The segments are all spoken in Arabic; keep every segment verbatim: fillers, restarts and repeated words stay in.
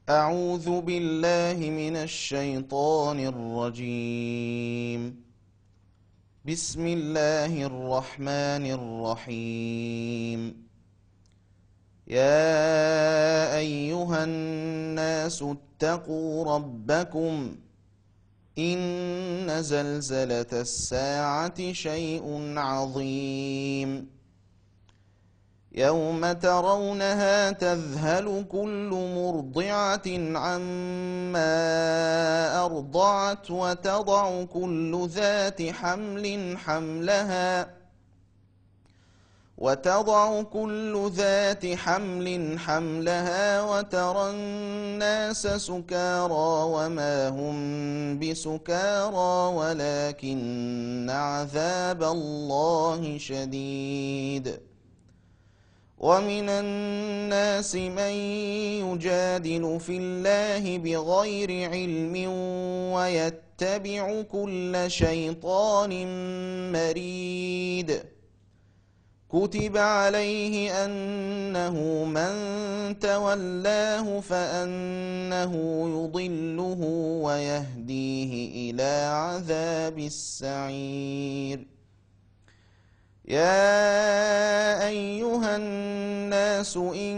أعوذ بالله من الشيطان الرجيم. بسم الله الرحمن الرحيم. يا أيها الناس اتقوا ربكم إن زلزلة الساعة شيء عظيم يوم ترونها تذهل كل مرضعة عما أرضعت وتضع كل ذات حمل حملها وتضع كل ذات حمل حملها وترى الناس سكارى وما هم بسكارى ولكن عذاب الله شديد. ومن الناس من يجادل في الله بغير علم ويتبع كل شيطان مريد. كتب عليه أنه من تولاه فأنه يضله ويهديه إلى عذاب السعير. يا أيها الناس إن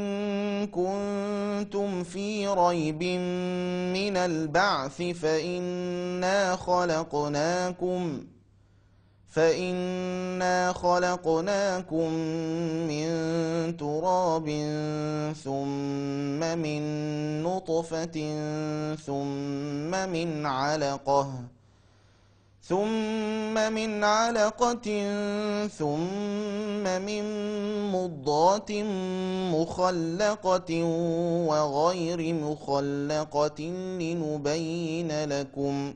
كنتم في ريب من البعث فإنا خلقناكم فإنا خلقناكم من تراب ثم من نطفة ثم من علقة ثم من علقة ثم من مضغة مخلقة وغير مخلقة لنبين لكم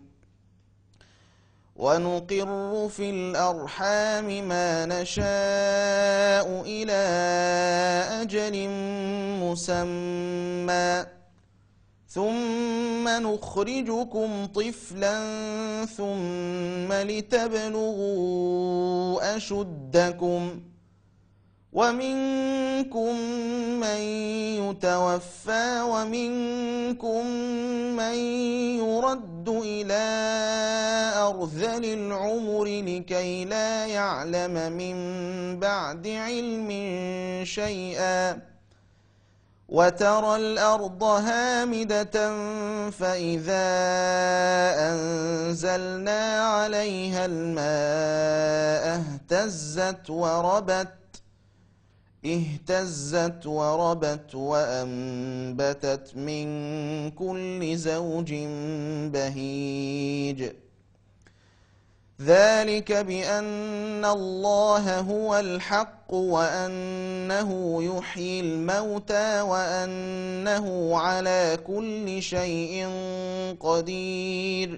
ونقر في الأرحام ما نشاء إلى أجل مسمى ثم نخرجكم طفلا ثم لتبلغوا أشدكم ومنكم من يتوفى ومنكم من يرد إلى أرذل العمر لكي لا يعلم من بعد علم شيئا. وترى الأرض هامدة فإذا أنزلنا عليها الماء اهتزت وربت اهتزت وربت وأنبتت من كل زوج بهيج. ذلك بأن الله هو الحق وأنه يحيي الموتى وأنه على كل شيء قدير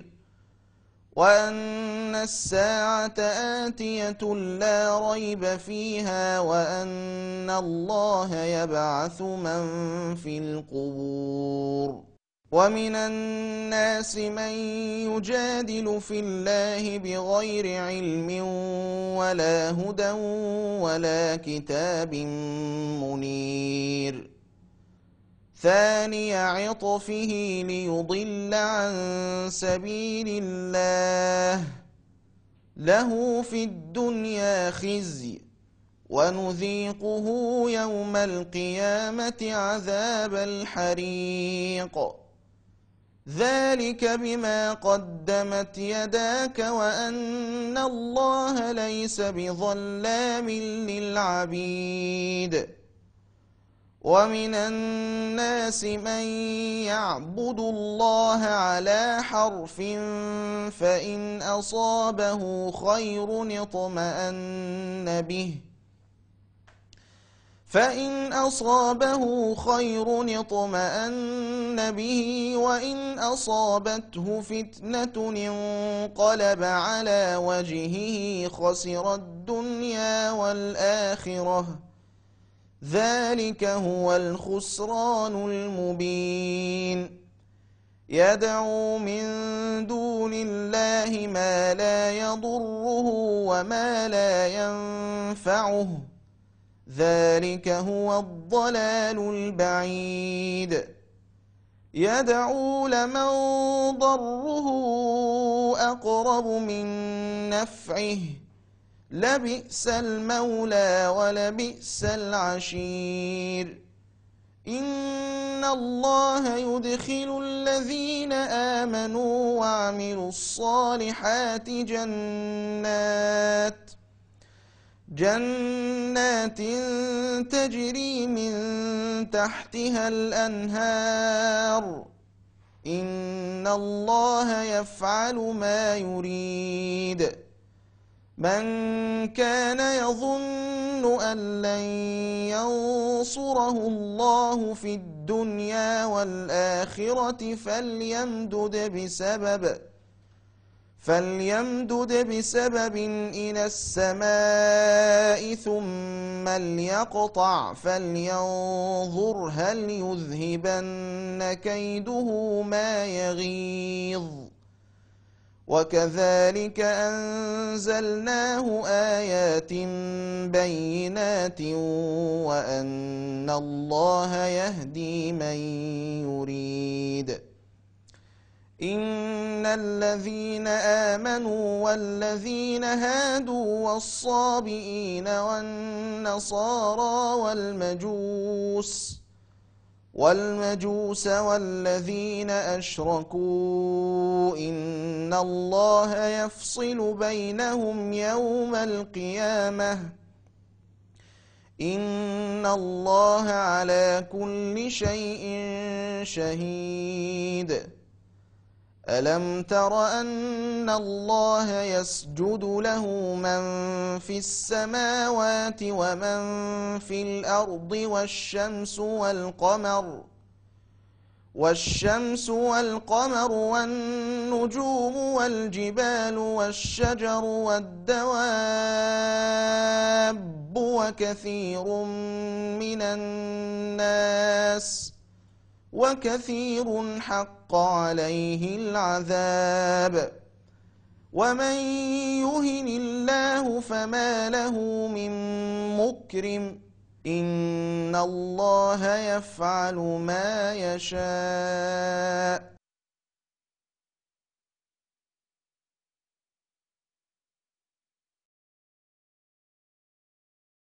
وأن الساعة آتية لا ريب فيها وأن الله يبعث من في القبور. ومن الناس من يجادل في الله بغير علم ولا هدى ولا كتاب منير. ثاني عطفه ليضل عن سبيل الله له في الدنيا خزي ونذيقه يوم القيامة عذاب الحريق. ذلك بما قدمت يداك وأن الله ليس بظلام للعبيد. ومن الناس من يعبد الله على حرف فإن أصابه خير اطمأن به فإن أصابه خير اطمأن به وإن أصابته فتنة انقلب على وجهه خسر الدنيا والآخرة. ذلك هو الخسران المبين. يدعو من دون الله ما لا يضره وما لا ينفعه ذلك هو الضلال البعيد. يدعو لمن ضره أقرب من نفعه لبئس المولى ولبئس العشير إن الله يدخل الذين آمنوا وعملوا الصالحات جنات جنات تجري من تحتها الأنهار إن الله يفعل ما يريد من كان يظن أن لن ينصره الله في الدنيا والآخرة فليمدد بسبب فليمدد بسبب إلى السماء ثم ليقطع فلينظر هل يذهبن كيده ما يغيظ وكذلك أنزلناه آيات بينات وأن الله يهدي من يريد إن الذين آمنوا والذين هادوا والصابئين والنصارى والمجوس والمجوس والذين أشركوا إن الله يفصل بينهم يوم القيامة إن الله على كل شيء شهيد ألم تر أن الله يسجد له من في السماوات ومن في الأرض والشمس والقمر والشمس والقمر والنجوم والجبال والشجر والدواب وكثير من الناس وكثير حق عليه العذاب ومن يهن الله فما له من مكرم إن الله يفعل ما يشاء